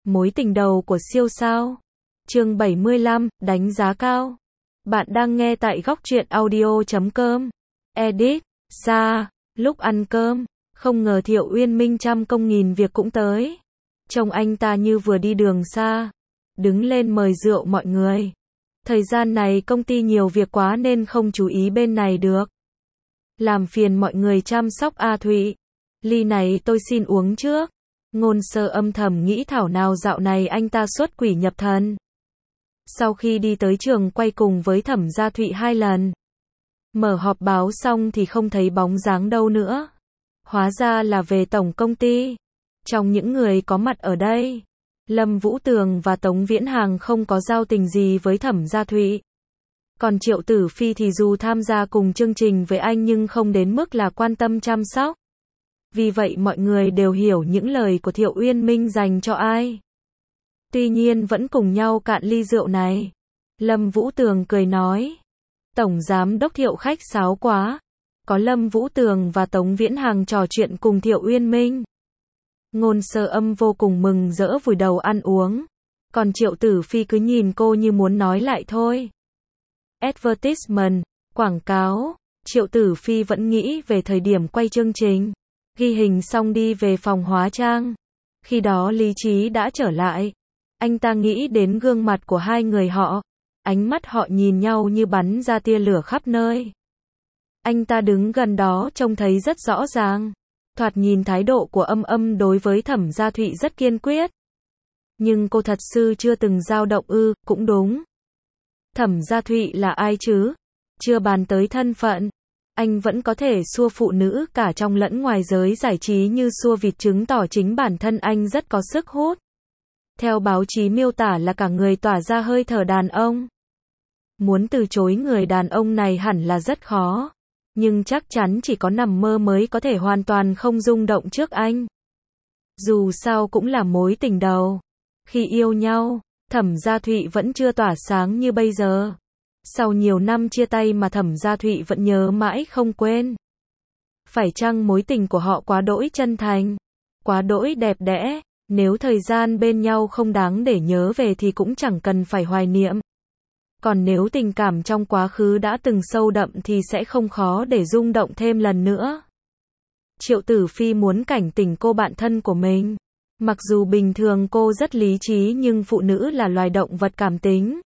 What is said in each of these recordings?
Mối tình đầu của siêu sao. Chương 75, đánh giá cao. Bạn đang nghe tại góc truyện audio.com. Edit, Sa, lúc ăn cơm, không ngờ Thiệu Uyên Minh trăm công nghìn việc cũng tới. Trông anh ta như vừa đi đường xa, đứng lên mời rượu mọi người. Thời gian này công ty nhiều việc quá nên không chú ý bên này được. Làm phiền mọi người chăm sóc A Thụy. Ly này tôi xin uống trước. Ngôn Sơ âm thầm nghĩ thảo nào dạo này anh ta xuất quỷ nhập thần. Sau khi đi tới trường quay cùng với Thẩm Gia Thụy 2 lần, mở họp báo xong thì không thấy bóng dáng đâu nữa. Hóa ra là về tổng công ty. Trong những người có mặt ở đây, Lâm Vũ Tường và Tống Viễn Hàng không có giao tình gì với Thẩm Gia Thụy. Còn Triệu Tử Phi thì dù tham gia cùng chương trình với anh nhưng không đến mức là quan tâm chăm sóc. Vì vậy mọi người đều hiểu những lời của Thiệu Uyên Minh dành cho ai. Tuy nhiên vẫn cùng nhau cạn ly rượu này. Lâm Vũ Tường cười nói. Tổng giám đốc Thiệu khách sáo quá. Có Lâm Vũ Tường và Tống Viễn Hàng trò chuyện cùng Thiệu Uyên Minh. Ngôn Sơ âm vô cùng mừng rỡ vùi đầu ăn uống. Còn Triệu Tử Phi cứ nhìn cô như muốn nói lại thôi. Advertisement, quảng cáo. Triệu Tử Phi vẫn nghĩ về thời điểm quay chương trình. Ghi hình xong đi về phòng hóa trang. Khi đó lý trí đã trở lại. Anh ta nghĩ đến gương mặt của hai người họ. Ánh mắt họ nhìn nhau như bắn ra tia lửa khắp nơi. Anh ta đứng gần đó trông thấy rất rõ ràng. Thoạt nhìn thái độ của Âm Âm đối với Thẩm Gia Thụy rất kiên quyết. Nhưng cô thật sự chưa từng dao động ư, cũng đúng. Thẩm Gia Thụy là ai chứ? Chưa bàn tới thân phận. Anh vẫn có thể xua phụ nữ cả trong lẫn ngoài giới giải trí như xua vịt, chứng tỏ chính bản thân anh rất có sức hút. Theo báo chí miêu tả là cả người tỏa ra hơi thở đàn ông. Muốn từ chối người đàn ông này hẳn là rất khó. Nhưng chắc chắn chỉ có nằm mơ mới có thể hoàn toàn không rung động trước anh. Dù sao cũng là mối tình đầu. Khi yêu nhau, Thẩm Gia Thụy vẫn chưa tỏa sáng như bây giờ. Sau nhiều năm chia tay mà Thẩm Gia Thụy vẫn nhớ mãi không quên. Phải chăng mối tình của họ quá đỗi chân thành, quá đỗi đẹp đẽ, nếu thời gian bên nhau không đáng để nhớ về thì cũng chẳng cần phải hoài niệm. Còn nếu tình cảm trong quá khứ đã từng sâu đậm thì sẽ không khó để rung động thêm lần nữa. Triệu Tử Phi muốn cảnh tỉnh cô bạn thân của mình. Mặc dù bình thường cô rất lý trí nhưng phụ nữ là loài động vật cảm tính.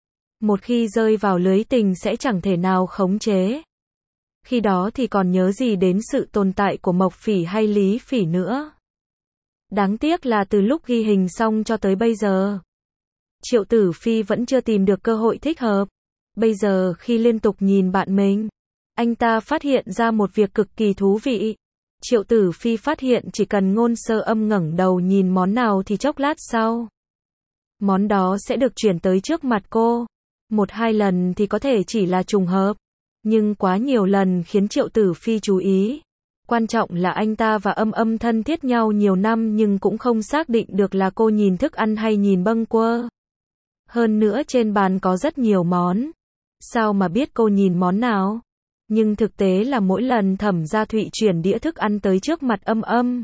Một khi rơi vào lưới tình sẽ chẳng thể nào khống chế. Khi đó thì còn nhớ gì đến sự tồn tại của Mộc Phỉ hay Lý Phỉ nữa. Đáng tiếc là từ lúc ghi hình xong cho tới bây giờ, Triệu Tử Phi vẫn chưa tìm được cơ hội thích hợp. Bây giờ khi liên tục nhìn bạn mình, anh ta phát hiện ra một việc cực kỳ thú vị. Triệu Tử Phi phát hiện chỉ cần Ngôn Sơ âm ngẩng đầu nhìn món nào thì chốc lát sau, món đó sẽ được chuyển tới trước mặt cô. 1-2 lần thì có thể chỉ là trùng hợp, nhưng quá nhiều lần khiến Triệu Tử Phi chú ý. Quan trọng là anh ta và Âm Âm thân thiết nhau nhiều năm nhưng cũng không xác định được là cô nhìn thức ăn hay nhìn bâng quơ. Hơn nữa trên bàn có rất nhiều món. Sao mà biết cô nhìn món nào? Nhưng thực tế là mỗi lần Thẩm Gia Thụy chuyển đĩa thức ăn tới trước mặt Âm Âm,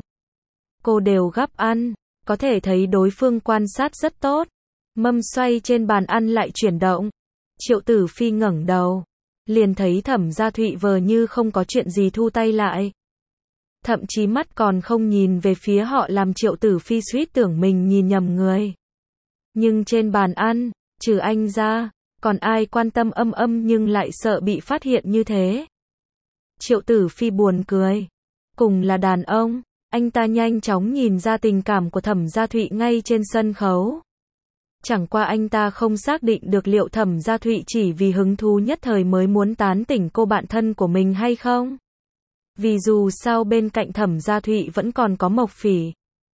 cô đều gắp ăn. Có thể thấy đối phương quan sát rất tốt. Mâm xoay trên bàn ăn lại chuyển động. Triệu Tử Phi ngẩng đầu, liền thấy Thẩm Gia Thụy vờ như không có chuyện gì thu tay lại. Thậm chí mắt còn không nhìn về phía họ làm Triệu Tử Phi suýt tưởng mình nhìn nhầm người. Nhưng trên bàn ăn, trừ anh ra, còn ai quan tâm Âm Âm nhưng lại sợ bị phát hiện như thế. Triệu Tử Phi buồn cười. Cùng là đàn ông, anh ta nhanh chóng nhìn ra tình cảm của Thẩm Gia Thụy ngay trên sân khấu. Chẳng qua anh ta không xác định được liệu Thẩm Gia Thụy chỉ vì hứng thú nhất thời mới muốn tán tỉnh cô bạn thân của mình hay không. Vì dù sao bên cạnh Thẩm Gia Thụy vẫn còn có Mộc Phỉ.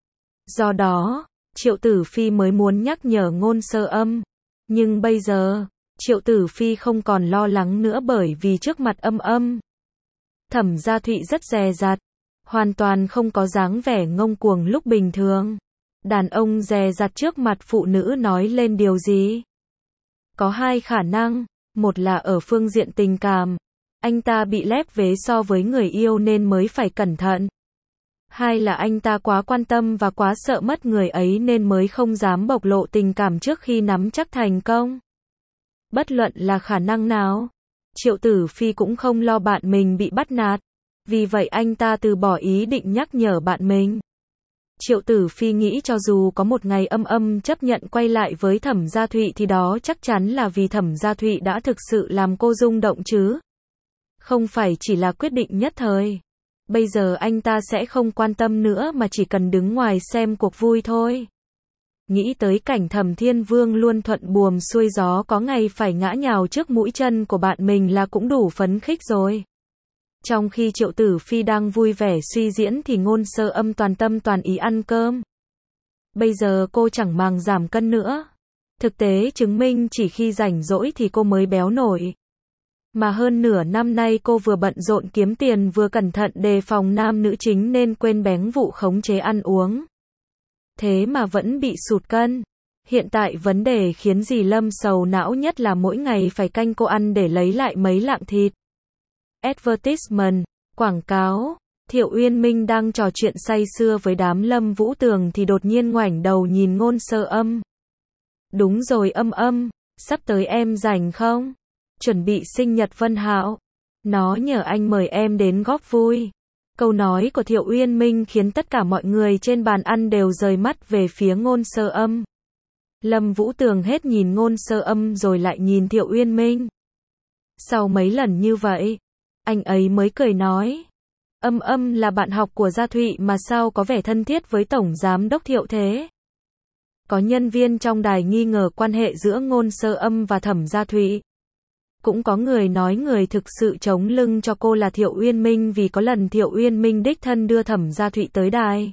Do đó, Triệu Tử Phi mới muốn nhắc nhở Ngôn Sơ âm. Nhưng bây giờ, Triệu Tử Phi không còn lo lắng nữa bởi vì trước mặt Âm Âm, Thẩm Gia Thụy rất dè dặt, hoàn toàn không có dáng vẻ ngông cuồng lúc bình thường. Đàn ông dè dặt trước mặt phụ nữ nói lên điều gì? Có hai khả năng, một là ở phương diện tình cảm, anh ta bị lép vế so với người yêu nên mới phải cẩn thận. Hai là anh ta quá quan tâm và quá sợ mất người ấy nên mới không dám bộc lộ tình cảm trước khi nắm chắc thành công. Bất luận là khả năng nào, Triệu Tử Phi cũng không lo bạn mình bị bắt nạt. Vì vậy anh ta từ bỏ ý định nhắc nhở bạn mình. Triệu Tử Phi nghĩ cho dù có một ngày Âm chấp nhận quay lại với Thẩm Gia Thụy thì đó chắc chắn là vì Thẩm Gia Thụy đã thực sự làm cô rung động chứ. Không phải chỉ là quyết định nhất thời. Bây giờ anh ta sẽ không quan tâm nữa mà chỉ cần đứng ngoài xem cuộc vui thôi. Nghĩ tới cảnh Thẩm Thiên Vương luôn thuận buồm xuôi gió có ngày phải ngã nhào trước mũi chân của bạn mình là cũng đủ phấn khích rồi. Trong khi Triệu Tử Phi đang vui vẻ suy diễn thì Ngôn Sơ Âm toàn tâm toàn ý ăn cơm. Bây giờ cô chẳng màng giảm cân nữa. Thực tế chứng minh chỉ khi rảnh rỗi thì cô mới béo nổi. Mà hơn nửa năm nay cô vừa bận rộn kiếm tiền vừa cẩn thận đề phòng nam nữ chính nên quên bén vụ khống chế ăn uống. Thế mà vẫn bị sụt cân. Hiện tại vấn đề khiến dì Lâm sầu não nhất là mỗi ngày phải canh cô ăn để lấy lại mấy lạng thịt. Advertisement, quảng cáo. Thiệu Uyên Minh đang trò chuyện say sưa với đám Lâm Vũ Tường thì đột nhiên ngoảnh đầu nhìn Ngôn Sơ Âm. Đúng rồi Âm, sắp tới em rảnh không? Chuẩn bị sinh nhật Vân Hạo. Nó nhờ anh mời em đến góp vui. Câu nói của Thiệu Uyên Minh khiến tất cả mọi người trên bàn ăn đều rời mắt về phía Ngôn Sơ Âm. Lâm Vũ Tường hết nhìn Ngôn Sơ Âm rồi lại nhìn Thiệu Uyên Minh. Sau mấy lần như vậy, anh ấy mới cười nói. Âm là bạn học của Gia Thụy mà sao có vẻ thân thiết với Tổng Giám Đốc Thiệu thế? Có nhân viên trong đài nghi ngờ quan hệ giữa Ngôn Sơ Âm và Thẩm Gia Thụy. Cũng có người nói người thực sự chống lưng cho cô là Thiệu Uyên Minh vì có lần Thiệu Uyên Minh đích thân đưa Thẩm Gia Thụy tới đài.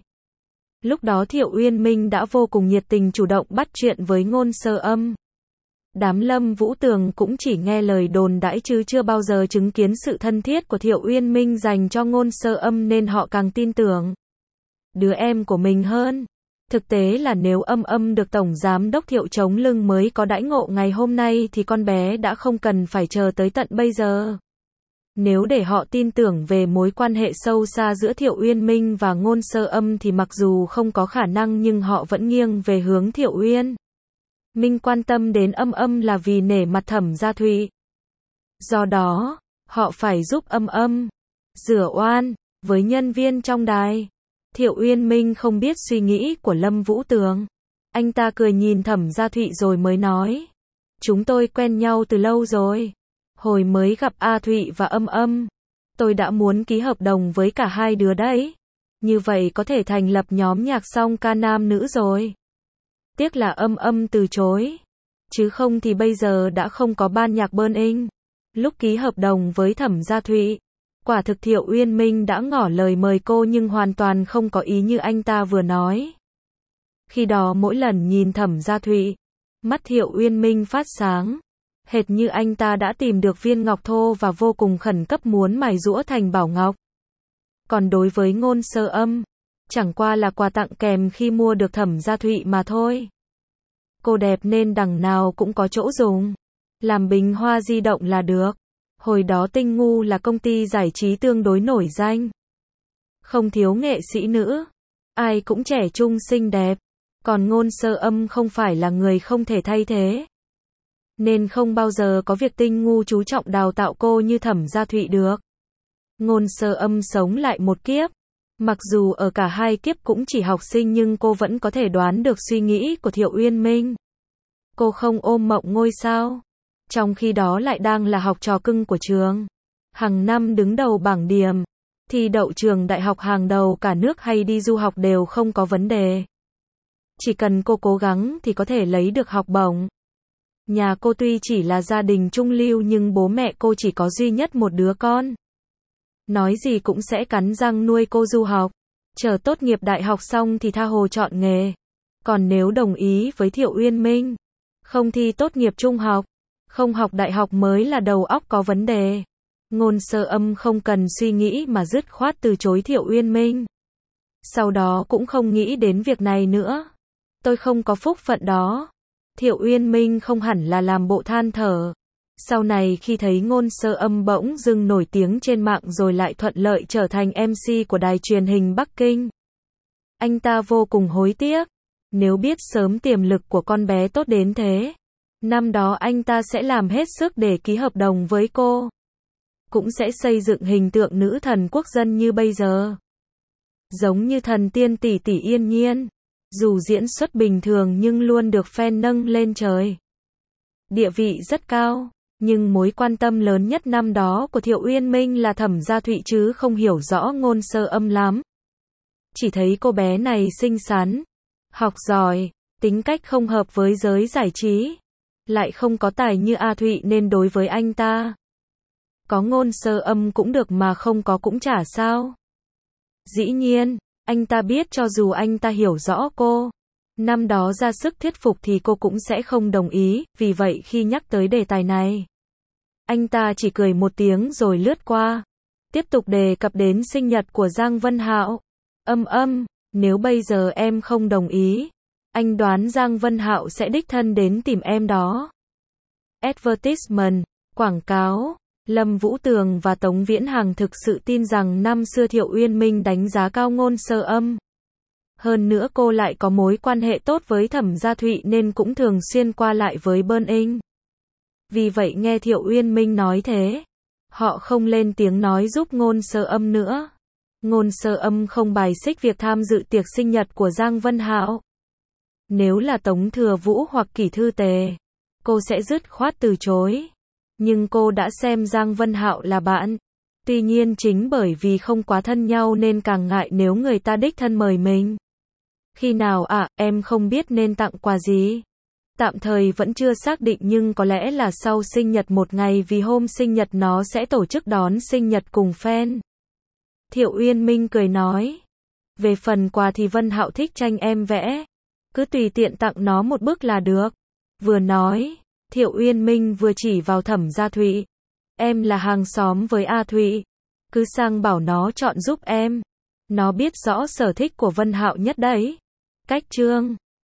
Lúc đó Thiệu Uyên Minh đã vô cùng nhiệt tình chủ động bắt chuyện với Ngôn Sơ Âm. Đám Lâm Vũ Tường cũng chỉ nghe lời đồn đãi chứ chưa bao giờ chứng kiến sự thân thiết của Thiệu Uyên Minh dành cho Ngôn Sơ Âm nên họ càng tin tưởng đứa em của mình hơn. Thực tế là nếu Âm được Tổng Giám Đốc Thiệu chống lưng mới có đãi ngộ ngày hôm nay thì con bé đã không cần phải chờ tới tận bây giờ. Nếu để họ tin tưởng về mối quan hệ sâu xa giữa Thiệu Uyên Minh và Ngôn Sơ Âm thì mặc dù không có khả năng nhưng họ vẫn nghiêng về hướng Thiệu Uyên Minh quan tâm đến Âm là vì nể mặt Thẩm Gia Thụy. Do đó, họ phải giúp Âm rửa oan với nhân viên trong đài. Thiệu Uyên Minh không biết suy nghĩ của Lâm Vũ Tường. Anh ta cười nhìn Thẩm Gia Thụy rồi mới nói. Chúng tôi quen nhau từ lâu rồi. Hồi mới gặp A Thụy và Âm, tôi đã muốn ký hợp đồng với cả hai đứa đấy. Như vậy có thể thành lập nhóm nhạc song ca nam nữ rồi. Tiếc là Âm từ chối. Chứ không thì bây giờ đã không có ban nhạc Burning. Lúc ký hợp đồng với Thẩm Gia Thụy, quả thực Thiệu Uyên Minh đã ngỏ lời mời cô nhưng hoàn toàn không có ý như anh ta vừa nói. Khi đó mỗi lần nhìn Thẩm Gia Thụy, mắt Thiệu Uyên Minh phát sáng. Hệt như anh ta đã tìm được viên ngọc thô và vô cùng khẩn cấp muốn mài giũa thành bảo ngọc. Còn đối với Ngôn Sơ Âm, chẳng qua là quà tặng kèm khi mua được Thẩm Gia Thụy mà thôi. Cô đẹp nên đằng nào cũng có chỗ dùng. Làm bình hoa di động là được. Hồi đó Tinh Ngu là công ty giải trí tương đối nổi danh. Không thiếu nghệ sĩ nữ. Ai cũng trẻ trung xinh đẹp. Còn Ngôn Sơ Âm không phải là người không thể thay thế. Nên không bao giờ có việc Tinh Ngu chú trọng đào tạo cô như Thẩm Gia Thụy được. Ngôn Sơ Âm sống lại một kiếp. Mặc dù ở cả hai kiếp cũng chỉ học sinh nhưng cô vẫn có thể đoán được suy nghĩ của Thiệu Uyên Minh. Cô không ôm mộng ngôi sao. Trong khi đó lại đang là học trò cưng của trường. Hàng năm đứng đầu bảng điểm. Thi đậu trường đại học hàng đầu cả nước hay đi du học đều không có vấn đề. Chỉ cần cô cố gắng thì có thể lấy được học bổng. Nhà cô tuy chỉ là gia đình trung lưu nhưng bố mẹ cô chỉ có duy nhất một đứa con. Nói gì cũng sẽ cắn răng nuôi cô du học. Chờ tốt nghiệp đại học xong thì tha hồ chọn nghề. Còn nếu đồng ý với Thiệu Uyên Minh, không thi tốt nghiệp trung học, không học đại học mới là đầu óc có vấn đề. Ngôn Sơ Âm không cần suy nghĩ mà dứt khoát từ chối Thiệu Uyên Minh. Sau đó cũng không nghĩ đến việc này nữa. Tôi không có phúc phận đó. Thiệu Uyên Minh không hẳn là làm bộ than thở. Sau này khi thấy Ngôn Sơ Âm bỗng dưng nổi tiếng trên mạng rồi lại thuận lợi trở thành MC của đài truyền hình Bắc Kinh. Anh ta vô cùng hối tiếc. Nếu biết sớm tiềm lực của con bé tốt đến thế, năm đó anh ta sẽ làm hết sức để ký hợp đồng với cô. Cũng sẽ xây dựng hình tượng nữ thần quốc dân như bây giờ. Giống như thần tiên tỷ tỷ Yên Nhiên. Dù diễn xuất bình thường nhưng luôn được fan nâng lên trời. Địa vị rất cao. Nhưng mối quan tâm lớn nhất năm đó của Thiệu Uyên Minh là Thẩm Gia Thụy chứ không hiểu rõ Ngôn Sơ Âm lắm. Chỉ thấy cô bé này xinh xắn, học giỏi, tính cách không hợp với giới giải trí. Lại không có tài như A Thụy nên đối với anh ta. Có Ngôn Sơ Âm cũng được mà không có cũng chả sao. Dĩ nhiên, anh ta biết cho dù anh ta hiểu rõ cô, năm đó ra sức thuyết phục thì cô cũng sẽ không đồng ý, vì vậy khi nhắc tới đề tài này, anh ta chỉ cười một tiếng rồi lướt qua. Tiếp tục đề cập đến sinh nhật của Giang Vân Hạo. Nếu bây giờ em không đồng ý, anh đoán Giang Vân Hạo sẽ đích thân đến tìm em đó. Advertisement, quảng cáo. Lâm Vũ Tường và Tống Viễn Hằng thực sự tin rằng năm xưa Thiệu Uyên Minh đánh giá cao Ngôn Sơ Âm. Hơn nữa cô lại có mối quan hệ tốt với Thẩm Gia Thụy nên cũng thường xuyên qua lại với Burning. Vì vậy nghe Thiệu Uyên Minh nói thế, họ không lên tiếng nói giúp Ngôn Sơ Âm nữa. Ngôn Sơ Âm không bài xích việc tham dự tiệc sinh nhật của Giang Vân Hạo. Nếu là Tống Thừa Vũ hoặc Kỷ Thư Tề, cô sẽ dứt khoát từ chối. Nhưng cô đã xem Giang Vân Hạo là bạn. Tuy nhiên chính bởi vì không quá thân nhau nên càng ngại nếu người ta đích thân mời mình. Khi nào ạ, em không biết nên tặng quà gì. Tạm thời vẫn chưa xác định nhưng có lẽ là sau sinh nhật một ngày vì hôm sinh nhật nó sẽ tổ chức đón sinh nhật cùng fan. Thiệu Uyên Minh cười nói. Về phần quà thì Vân Hạo thích tranh em vẽ. Cứ tùy tiện tặng nó một bức là được. Vừa nói, Thiệu Uyên Minh vừa chỉ vào Thẩm Gia Thụy. Em là hàng xóm với A Thụy. Cứ sang bảo nó chọn giúp em. Nó biết rõ sở thích của Vân Hạo nhất đấy. Cách chương